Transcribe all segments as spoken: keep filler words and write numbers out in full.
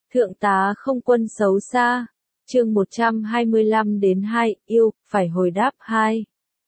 Thượng tá không quân xấu xa. Chương một trăm hai mươi lăm đến hai, yêu, phải hồi đáp hai.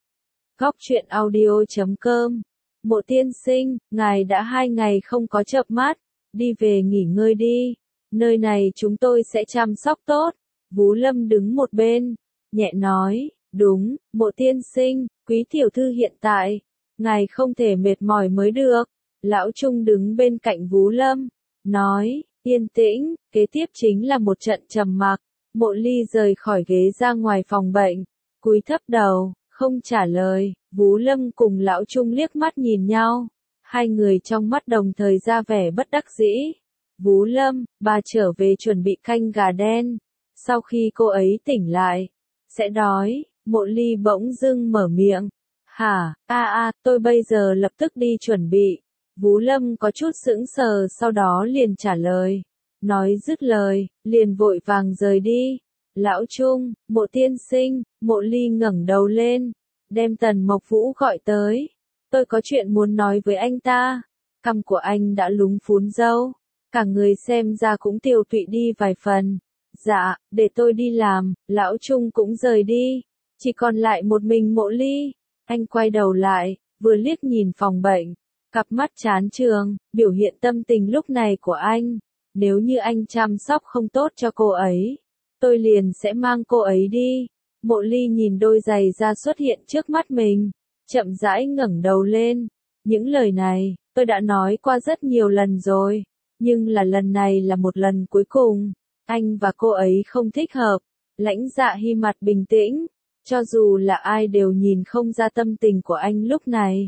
Góc truyện audio chấm com. Mộ tiên sinh, ngài đã hai ngày không có chợp mắt, đi về nghỉ ngơi đi. Nơi này chúng tôi sẽ chăm sóc tốt. Vú Lâm đứng một bên, nhẹ nói, đúng, mộ tiên sinh, quý tiểu thư hiện tại, ngài không thể mệt mỏi mới được. Lão Trung đứng bên cạnh Vú Lâm, nói, yên tĩnh, kế tiếp chính là một trận trầm mặc. Mộ Ly rời khỏi ghế ra ngoài phòng bệnh, cúi thấp đầu, không trả lời. Vú Lâm cùng Lão Trung liếc mắt nhìn nhau, hai người trong mắt đồng thời ra vẻ bất đắc dĩ. Vú Lâm, bà trở về chuẩn bị canh gà đen, sau khi cô ấy tỉnh lại, sẽ đói. Mộ Ly bỗng dưng mở miệng, hả, a a, tôi bây giờ lập tức đi chuẩn bị. Vú Lâm có chút sững sờ sau đó liền trả lời. Nói dứt lời, liền vội vàng rời đi. Lão Trung, Mộ tiên sinh. Mộ Ly ngẩng đầu lên, đem Tần Mộc Vũ gọi tới. Tôi có chuyện muốn nói với anh ta. Cằm của anh đã lúng phún râu, cả người xem ra cũng tiều tụy đi vài phần. Dạ, để tôi đi làm. Lão Trung cũng rời đi, chỉ còn lại một mình Mộ Ly. Anh quay đầu lại, vừa liếc nhìn phòng bệnh, cặp mắt chán trường, biểu hiện tâm tình lúc này của anh. Nếu như anh chăm sóc không tốt cho cô ấy, tôi liền sẽ mang cô ấy đi. Mộ Ly nhìn đôi giày da xuất hiện trước mắt mình, chậm rãi ngẩng đầu lên. Những lời này, tôi đã nói qua rất nhiều lần rồi, nhưng là lần này là một lần cuối cùng. Anh và cô ấy không thích hợp. Lãnh Dạ Hy mặt bình tĩnh, cho dù là ai đều nhìn không ra tâm tình của anh lúc này.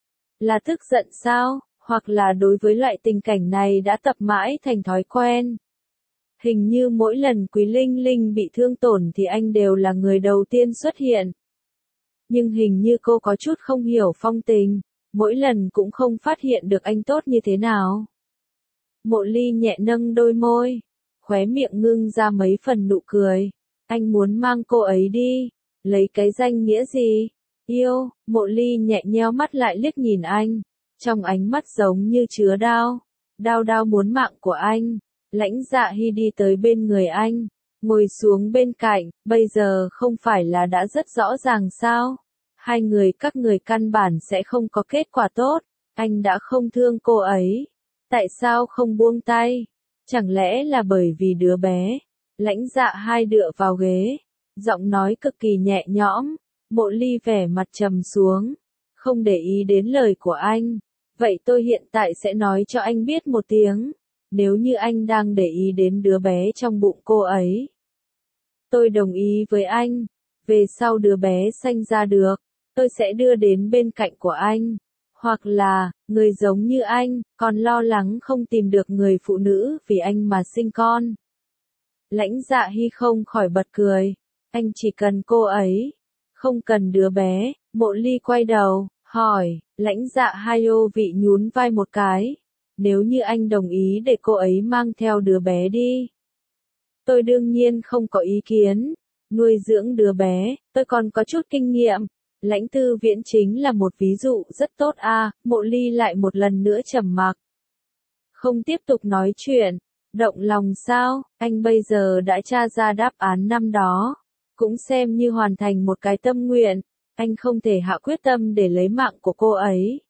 Là tức giận sao? Hoặc là đối với loại tình cảnh này đã tập mãi thành thói quen. Hình như mỗi lần Quý Linh Linh bị thương tổn thì anh đều là người đầu tiên xuất hiện. Nhưng hình như cô có chút không hiểu phong tình, mỗi lần cũng không phát hiện được anh tốt như thế nào. Mộ Ly nhẹ nâng đôi môi, khóe miệng ngưng ra mấy phần nụ cười. Anh muốn mang cô ấy đi, lấy cái danh nghĩa gì? Yêu. Mộ Ly nhẹ nheo mắt lại liếc nhìn anh, trong ánh mắt giống như chứa đao, đao đao muốn mạng của anh. Lãnh Dạ Hy đi tới bên người anh, ngồi xuống bên cạnh. Bây giờ không phải là đã rất rõ ràng sao? Hai người các người căn bản sẽ không có kết quả tốt. Anh đã không thương cô ấy, tại sao không buông tay? Chẳng lẽ là bởi vì đứa bé? Lãnh Dạ Hai dựa vào ghế, giọng nói cực kỳ nhẹ nhõm. Mộ Ly vẻ mặt trầm xuống, không để ý đến lời của anh. Vậy tôi hiện tại sẽ nói cho anh biết một tiếng. Nếu như anh đang để ý đến đứa bé trong bụng cô ấy, tôi đồng ý với anh. Về sau đứa bé sanh ra được, tôi sẽ đưa đến bên cạnh của anh. Hoặc là, người giống như anh, còn lo lắng không tìm được người phụ nữ vì anh mà sinh con. Lãnh Dạ Hy không khỏi bật cười. Anh chỉ cần cô ấy, không cần đứa bé. Mộ Ly quay đầu, hỏi. Lãnh Dạ Hai ô vị nhún vai một cái. Nếu như anh đồng ý để cô ấy mang theo đứa bé đi, tôi đương nhiên không có ý kiến. Nuôi dưỡng đứa bé, tôi còn có chút kinh nghiệm. Lãnh Tư Viễn chính là một ví dụ rất tốt a. À. Mộ Ly lại một lần nữa trầm mặc, không tiếp tục nói chuyện. Động lòng sao? Anh bây giờ đã tra ra đáp án năm đó, cũng xem như hoàn thành một cái tâm nguyện. Anh không thể hạ quyết tâm để lấy mạng của cô ấy.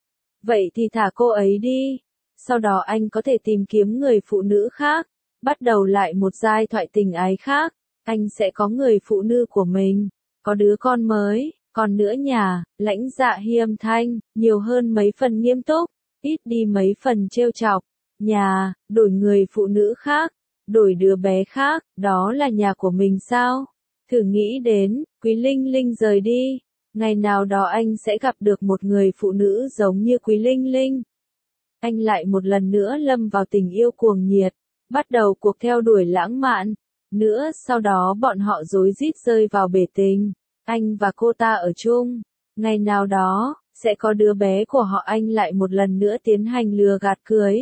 Vậy thì thả cô ấy đi. Sau đó anh có thể tìm kiếm người phụ nữ khác, bắt đầu lại một giai thoại tình ái khác. Anh sẽ có người phụ nữ của mình, có đứa con mới. Còn nữa nhà, Lãnh Dạ Hy âm thanh, nhiều hơn mấy phần nghiêm túc, ít đi mấy phần trêu chọc. Nhà, đổi người phụ nữ khác, đổi đứa bé khác, đó là nhà của mình sao? Thử nghĩ đến, Quý Linh Linh rời đi, ngày nào đó anh sẽ gặp được một người phụ nữ giống như Quý Linh Linh. Anh lại một lần nữa lâm vào tình yêu cuồng nhiệt, bắt đầu cuộc theo đuổi lãng mạn. Nữa sau đó bọn họ rối rít rơi vào bể tình. Anh và cô ta ở chung. Ngày nào đó, sẽ có đứa bé của họ. Anh lại một lần nữa tiến hành lừa gạt cưới.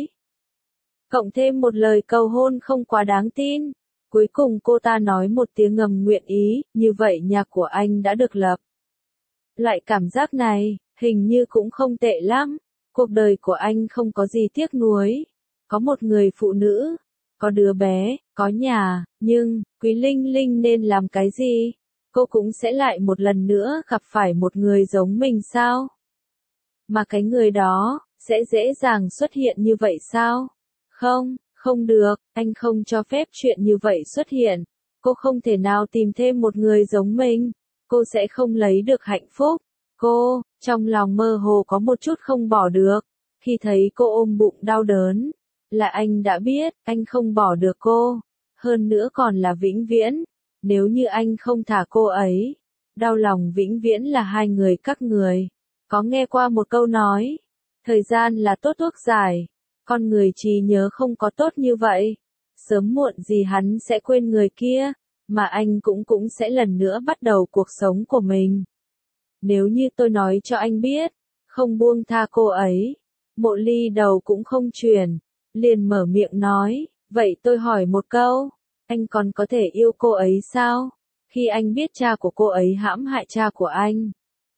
Cộng thêm một lời cầu hôn không quá đáng tin. Cuối cùng cô ta nói một tiếng ngầm nguyện ý, như vậy nhà của anh đã được lập. Loại cảm giác này, hình như cũng không tệ lắm. Cuộc đời của anh không có gì tiếc nuối. Có một người phụ nữ, có đứa bé, có nhà, nhưng, Quý Linh Linh nên làm cái gì? Cô cũng sẽ lại một lần nữa gặp phải một người giống mình sao? Mà cái người đó, sẽ dễ dàng xuất hiện như vậy sao? Không, không được, anh không cho phép chuyện như vậy xuất hiện. Cô không thể nào tìm thêm một người giống mình. Cô sẽ không lấy được hạnh phúc. Cô, trong lòng mơ hồ có một chút không bỏ được. Khi thấy cô ôm bụng đau đớn, là anh đã biết, anh không bỏ được cô. Hơn nữa còn là vĩnh viễn. Nếu như anh không thả cô ấy, đau lòng vĩnh viễn là hai người các người. Có nghe qua một câu nói, thời gian là tốt thuốc giải, con người trí nhớ không có tốt như vậy. Sớm muộn gì hắn sẽ quên người kia, mà anh cũng cũng sẽ lần nữa bắt đầu cuộc sống của mình. Nếu như tôi nói cho anh biết, không buông tha cô ấy, Mộ Ly đầu cũng không chuyển, liền mở miệng nói, vậy tôi hỏi một câu, anh còn có thể yêu cô ấy sao? Khi anh biết cha của cô ấy hãm hại cha của anh,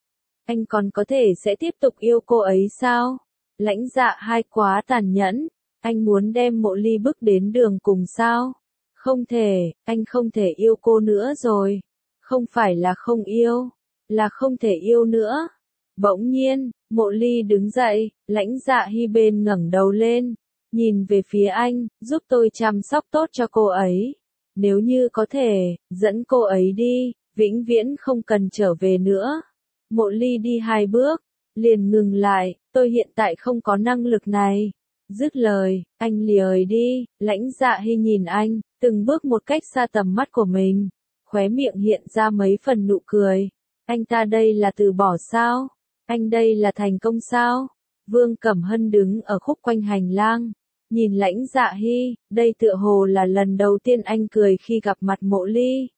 anh còn có thể sẽ tiếp tục yêu cô ấy sao? Lãnh Dạ Hai quá tàn nhẫn, anh muốn đem Mộ Ly bước đến đường cùng sao? Không thể, anh không thể yêu cô nữa rồi. Không phải là không yêu, là không thể yêu nữa. Bỗng nhiên, Mộ Ly đứng dậy, Lãnh Dạ Hy bên ngẩng đầu lên, nhìn về phía anh, giúp tôi chăm sóc tốt cho cô ấy. Nếu như có thể, dẫn cô ấy đi, vĩnh viễn không cần trở về nữa. Mộ Ly đi hai bước, liền ngừng lại, tôi hiện tại không có năng lực này. Dứt lời, anh lìa đi, Lãnh Dạ Hy nhìn anh, từng bước một cách xa tầm mắt của mình. Khóe miệng hiện ra mấy phần nụ cười. Anh ta đây là từ bỏ sao? Anh đây là thành công sao? Vương Cẩm Hân đứng ở khúc quanh hành lang, nhìn Lãnh Dạ Hy, đây tựa hồ là lần đầu tiên anh cười khi gặp mặt Mộ Ly.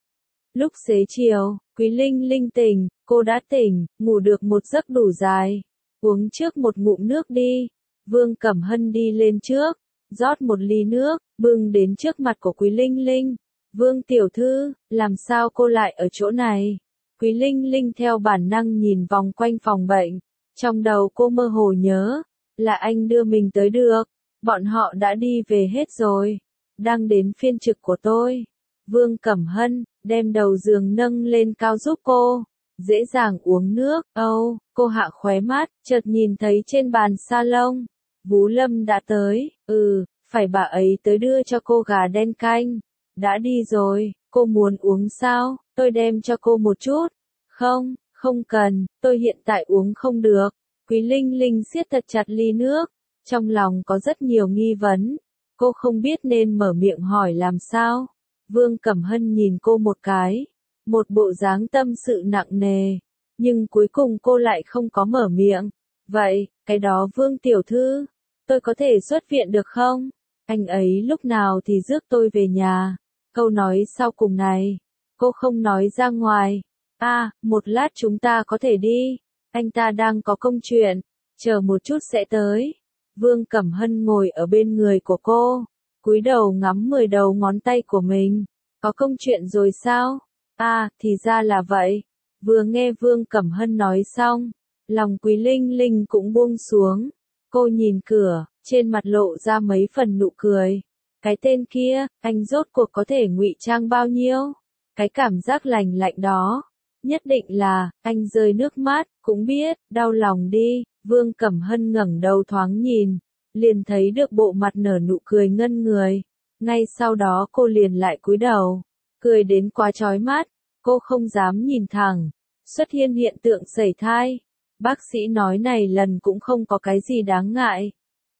Lúc xế chiều, Quý Linh Linh tỉnh, cô đã tỉnh, ngủ được một giấc đủ dài. Uống trước một ngụm nước đi. Vương Cẩm Hân đi lên trước, rót một ly nước, bưng đến trước mặt của Quý Linh Linh. Vương tiểu thư, làm sao cô lại ở chỗ này? Quý Linh Linh theo bản năng nhìn vòng quanh phòng bệnh. Trong đầu cô mơ hồ nhớ, là anh đưa mình tới được. Bọn họ đã đi về hết rồi. Đang đến phiên trực của tôi. Vương Cẩm Hân, đem đầu giường nâng lên cao giúp cô. Dễ dàng uống nước. Âu, oh, cô hạ khóe mắt, chợt nhìn thấy trên bàn salon. Vú Lâm đã tới. Ừ, phải bà ấy tới đưa cho cô gà đen canh. Đã đi rồi, cô muốn uống sao? Tôi đem cho cô một chút. Không, không cần, tôi hiện tại uống không được. Quý Linh Linh siết thật chặt ly nước. Trong lòng có rất nhiều nghi vấn. Cô không biết nên mở miệng hỏi làm sao. Vương Cẩm Hân nhìn cô một cái. Một bộ dáng tâm sự nặng nề. Nhưng cuối cùng cô lại không có mở miệng. Vậy, cái đó Vương tiểu thư, tôi có thể xuất viện được không? Anh ấy lúc nào thì rước tôi về nhà. Câu nói sau cùng này, cô không nói ra ngoài. À, một lát chúng ta có thể đi. Anh ta đang có công chuyện. Chờ một chút sẽ tới. Vương Cẩm Hân ngồi ở bên người của cô. Cúi đầu ngắm mười đầu ngón tay của mình. Có công chuyện rồi sao? À, thì ra là vậy. Vừa nghe Vương Cẩm Hân nói xong, lòng Quý Linh Linh cũng buông xuống. Cô nhìn cửa, trên mặt lộ ra mấy phần nụ cười. Cái tên kia, anh rốt cuộc có thể ngụy trang bao nhiêu? Cái cảm giác lành lạnh đó, nhất định là, anh rơi nước mắt, cũng biết, đau lòng đi. Vương Cẩm Hân ngẩng đầu thoáng nhìn, liền thấy được bộ mặt nở nụ cười ngân người. Ngay sau đó cô liền lại cúi đầu, cười đến quá chói mắt, cô không dám nhìn thẳng. Xuất hiện hiện tượng sẩy thai. Bác sĩ nói này lần cũng không có cái gì đáng ngại.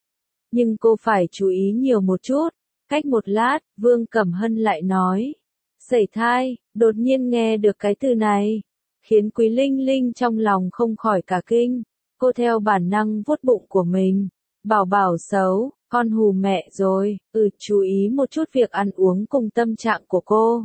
Nhưng cô phải chú ý nhiều một chút. Cách một lát, Vương Cẩm Hân lại nói. Sẩy thai, đột nhiên nghe được cái từ này. Khiến Quý Linh Linh trong lòng không khỏi cả kinh. Cô theo bản năng vuốt bụng của mình. Bảo bảo xấu, con hù mẹ rồi. Ừ, chú ý một chút việc ăn uống cùng tâm trạng của cô.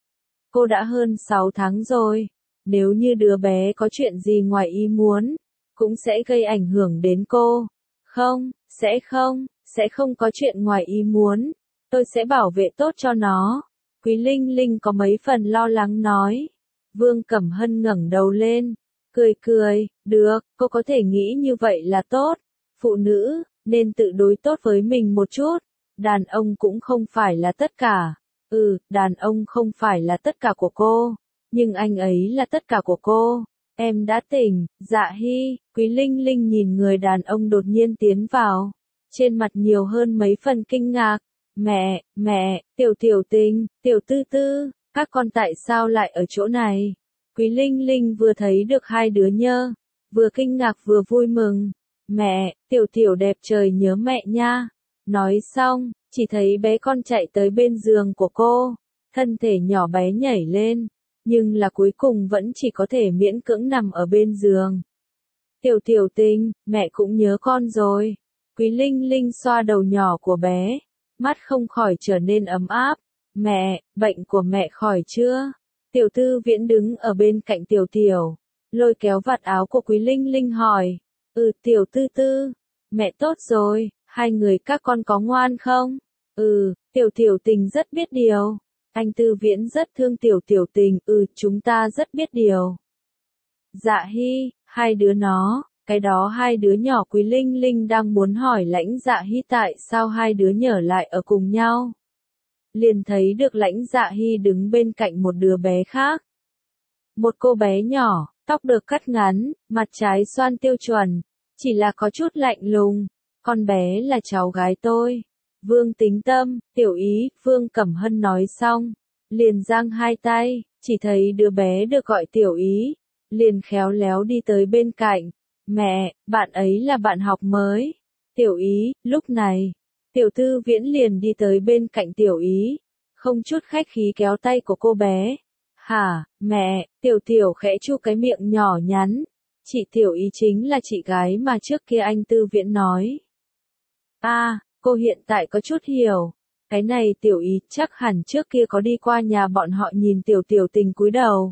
Cô đã hơn sáu tháng rồi. Nếu như đứa bé có chuyện gì ngoài ý muốn, cũng sẽ gây ảnh hưởng đến cô. Không, sẽ không, sẽ không có chuyện ngoài ý muốn. Tôi sẽ bảo vệ tốt cho nó. Quý Linh Linh có mấy phần lo lắng nói. Vương Cẩm Hân ngẩng đầu lên, cười cười, được, cô có thể nghĩ như vậy là tốt. Phụ nữ, nên tự đối tốt với mình một chút. đàn ông cũng không phải là tất cả. Ừ, đàn ông không phải là tất cả của cô, nhưng anh ấy là tất cả của cô. Em đã tỉnh, Dạ Hy. Quý Linh Linh nhìn người đàn ông đột nhiên tiến vào. Trên mặt nhiều hơn mấy phần kinh ngạc. Mẹ, mẹ, Tiểu Tiểu Tình, Tiểu Tư Tư, các con tại sao lại ở chỗ này? Quý Linh Linh vừa thấy được hai đứa nhơ, vừa kinh ngạc vừa vui mừng. Mẹ, Tiểu Tiểu đẹp trời nhớ mẹ nha. Nói xong, chỉ thấy bé con chạy tới bên giường của cô, thân thể nhỏ bé nhảy lên, nhưng là cuối cùng vẫn chỉ có thể miễn cưỡng nằm ở bên giường. Tiểu Tiểu Tình, mẹ cũng nhớ con rồi. Quý Linh Linh xoa đầu nhỏ của bé, mắt không khỏi trở nên ấm áp. Mẹ, bệnh của mẹ khỏi chưa? Tiểu Tư Viễn đứng ở bên cạnh Tiểu Tiểu, lôi kéo vạt áo của Quý Linh Linh hỏi. Ừ, Tiểu Tư Tư, mẹ tốt rồi, hai người các con có ngoan không? Ừ, Tiểu Tiểu Tình rất biết điều. Anh Tư Viễn rất thương Tiểu Tiểu Tình, ừ, chúng ta rất biết điều. Dạ Hy, hai đứa nó, cái đó hai đứa nhỏ. Quý Linh Linh đang muốn hỏi Lãnh Dạ Hy tại sao hai đứa nhở lại ở cùng nhau. Liền thấy được Lãnh Dạ Hy đứng bên cạnh một đứa bé khác. Một cô bé nhỏ, tóc được cắt ngắn, mặt trái xoan tiêu chuẩn, chỉ là có chút lạnh lùng. Con bé là cháu gái tôi. Vương Tính Tâm, Tiểu Ý, Vương Cẩm Hân nói xong, liền giang hai tay, chỉ thấy đứa bé được gọi Tiểu Ý, liền khéo léo đi tới bên cạnh. Mẹ, bạn ấy là bạn học mới. Tiểu Ý, lúc này, Tiểu Tư Viễn liền đi tới bên cạnh Tiểu Ý, không chút khách khí kéo tay của cô bé. Hả, mẹ, Tiểu Tiểu khẽ chu cái miệng nhỏ nhắn. Chị Tiểu Ý chính là chị gái mà trước kia anh Tư Viễn nói. À, cô hiện tại có chút hiểu. Cái này Tiểu Ý chắc hẳn trước kia có đi qua nhà bọn họ. Nhìn Tiểu Tiểu Tình cúi đầu,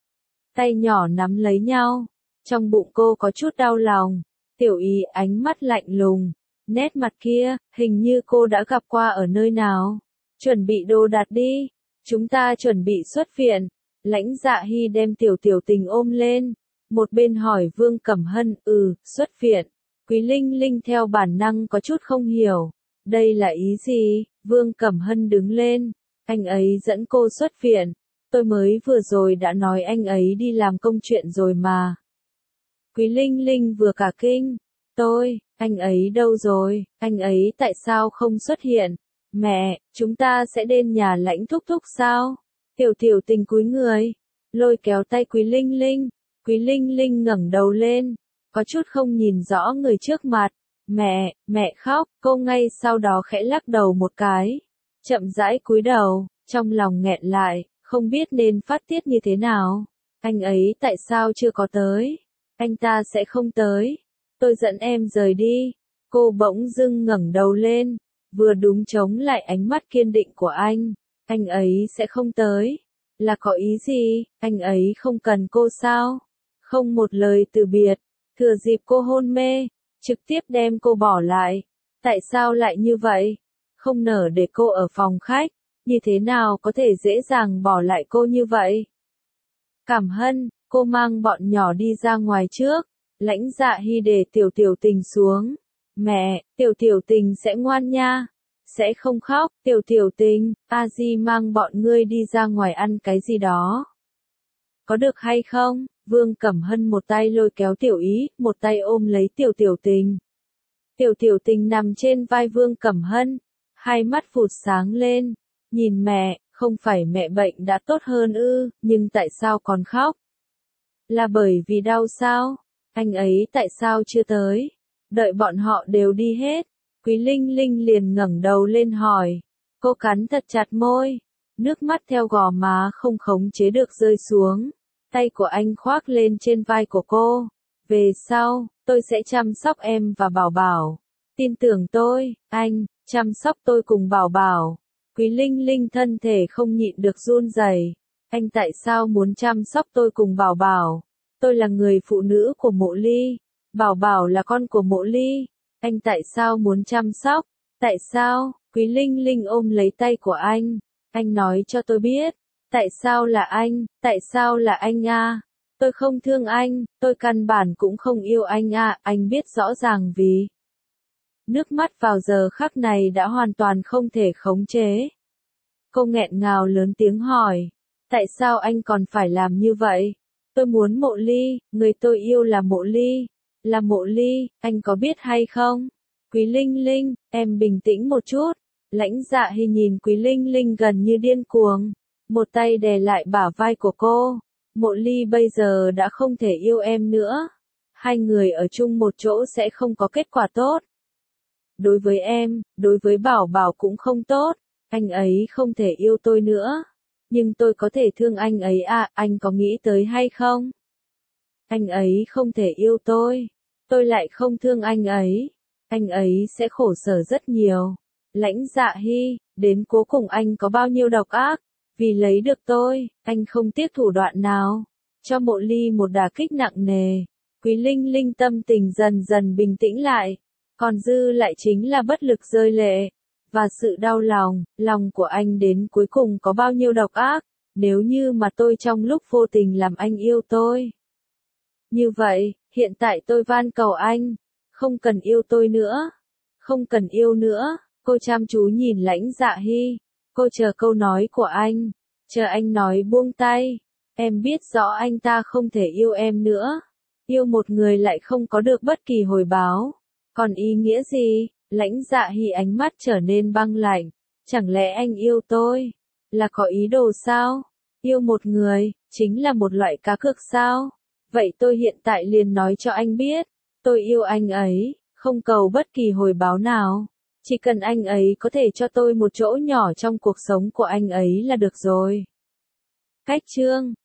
tay nhỏ nắm lấy nhau, trong bụng cô có chút đau lòng. Tiểu Ý ánh mắt lạnh lùng, nét mặt kia, hình như cô đã gặp qua ở nơi nào. Chuẩn bị đồ đạc đi, chúng ta chuẩn bị xuất viện. Lãnh Dạ Hy đem Tiểu Tiểu Tình ôm lên, một bên hỏi Vương Cẩm Hân. Ừ, xuất viện. Quý Linh Linh theo bản năng có chút không hiểu. Đây là ý gì? Vương Cẩm Hân đứng lên. Anh ấy dẫn cô xuất viện. Tôi mới vừa rồi đã nói anh ấy đi làm công chuyện rồi mà. Quý Linh Linh vừa cả kinh. Tôi, anh ấy đâu rồi? Anh ấy tại sao không xuất hiện? Mẹ, chúng ta sẽ đến nhà Lãnh thúc thúc sao? Tiểu Tiểu Tình cúi người, lôi kéo tay Quý Linh Linh. Quý Linh Linh ngẩng đầu lên, có chút không nhìn rõ người trước mặt. Mẹ, mẹ khóc. Cô ngay sau đó khẽ lắc đầu một cái, chậm rãi cúi đầu, trong lòng nghẹn lại, không biết nên phát tiết như thế nào. Anh ấy tại sao chưa có tới? Anh ta sẽ không tới. Tôi dẫn em rời đi. Cô bỗng dưng ngẩng đầu lên, vừa đúng chống lại ánh mắt kiên định của anh. Anh ấy sẽ không tới. Là có ý gì? Anh ấy không cần cô sao? Không một lời từ biệt, thừa dịp cô hôn mê, trực tiếp đem cô bỏ lại. Tại sao lại như vậy? Không nỡ để cô ở phòng khách, như thế nào có thể dễ dàng bỏ lại cô như vậy? Cảm Hân, cô mang bọn nhỏ đi ra ngoài trước. Lãnh Dạ Hy để Tiểu Tiểu Tình xuống. Mẹ, Tiểu Tiểu Tình sẽ ngoan nha, sẽ không khóc. Tiểu Tiểu Tình, A Di mang bọn ngươi đi ra ngoài ăn cái gì đó, có được hay không? Vương Cẩm Hân một tay lôi kéo Tiểu Ý, một tay ôm lấy Tiểu Tiểu Tình. Tiểu Tiểu Tình nằm trên vai Vương Cẩm Hân, hai mắt phụt sáng lên, nhìn mẹ. Không phải mẹ bệnh đã tốt hơn ư, nhưng tại sao còn khóc? Là bởi vì đau sao? Anh ấy tại sao chưa tới? Đợi bọn họ đều đi hết. Quý Linh Linh liền ngẩng đầu lên hỏi. Cô cắn thật chặt môi, nước mắt theo gò má không khống chế được rơi xuống. Tay của anh khoác lên trên vai của cô. Về sau, tôi sẽ chăm sóc em và Bảo Bảo. Tin tưởng tôi, anh, chăm sóc tôi cùng Bảo Bảo. Quý Linh Linh thân thể không nhịn được run rẩy. Anh tại sao muốn chăm sóc tôi cùng Bảo Bảo? Tôi là người phụ nữ của Mộ Ly. Bảo Bảo là con của Mộ Ly. Anh tại sao muốn chăm sóc? Tại sao? Quý Linh Linh ôm lấy tay của anh. Anh nói cho tôi biết. Tại sao là anh? Tại sao là anh a? Tôi không thương anh, tôi căn bản cũng không yêu anh a, anh biết rõ ràng vì Nước mắt vào giờ khắc này đã hoàn toàn không thể khống chế. Cô nghẹn ngào lớn tiếng hỏi, tại sao anh còn phải làm như vậy? Tôi muốn Mộ Ly, người tôi yêu là Mộ Ly, là Mộ Ly, anh có biết hay không? Quý Linh Linh, em bình tĩnh một chút. Lãnh Dạ Hy nhìn Quý Linh Linh gần như điên cuồng, một tay đè lại bả vai của cô. Mộ Ly bây giờ đã không thể yêu em nữa. Hai người ở chung một chỗ sẽ không có kết quả tốt. Đối với em, đối với Bảo Bảo cũng không tốt. Anh ấy không thể yêu tôi nữa. Nhưng tôi có thể thương anh ấy à, anh có nghĩ tới hay không? Anh ấy không thể yêu tôi. Tôi lại không thương anh ấy. Anh ấy sẽ khổ sở rất nhiều. Lãnh Dạ Hy, đến cuối cùng anh có bao nhiêu độc ác? Vì lấy được tôi, anh không tiếc thủ đoạn nào. Cho Mộ Ly một đả kích nặng nề. Quý Linh Linh tâm tình dần dần bình tĩnh lại. Còn dư lại chính là bất lực rơi lệ. Và sự đau lòng, lòng của anh đến cuối cùng có bao nhiêu độc ác. Nếu như mà tôi trong lúc vô tình làm anh yêu tôi. Như vậy, hiện tại tôi van cầu anh. Không cần yêu tôi nữa. Không cần yêu nữa. Cô chăm chú nhìn Lãnh Dạ Hy. Cô chờ câu nói của anh. Chờ anh nói buông tay. Em biết rõ anh ta không thể yêu em nữa. Yêu một người lại không có được bất kỳ hồi báo. Còn ý nghĩa gì? Lãnh Dạ Hy ánh mắt trở nên băng lạnh. Chẳng lẽ anh yêu tôi? Là có ý đồ sao? Yêu một người, chính là một loại cá cược sao? Vậy tôi hiện tại liền nói cho anh biết. Tôi yêu anh ấy, không cầu bất kỳ hồi báo nào. Chỉ cần anh ấy có thể cho tôi một chỗ nhỏ trong cuộc sống của anh ấy là được rồi. Cách chương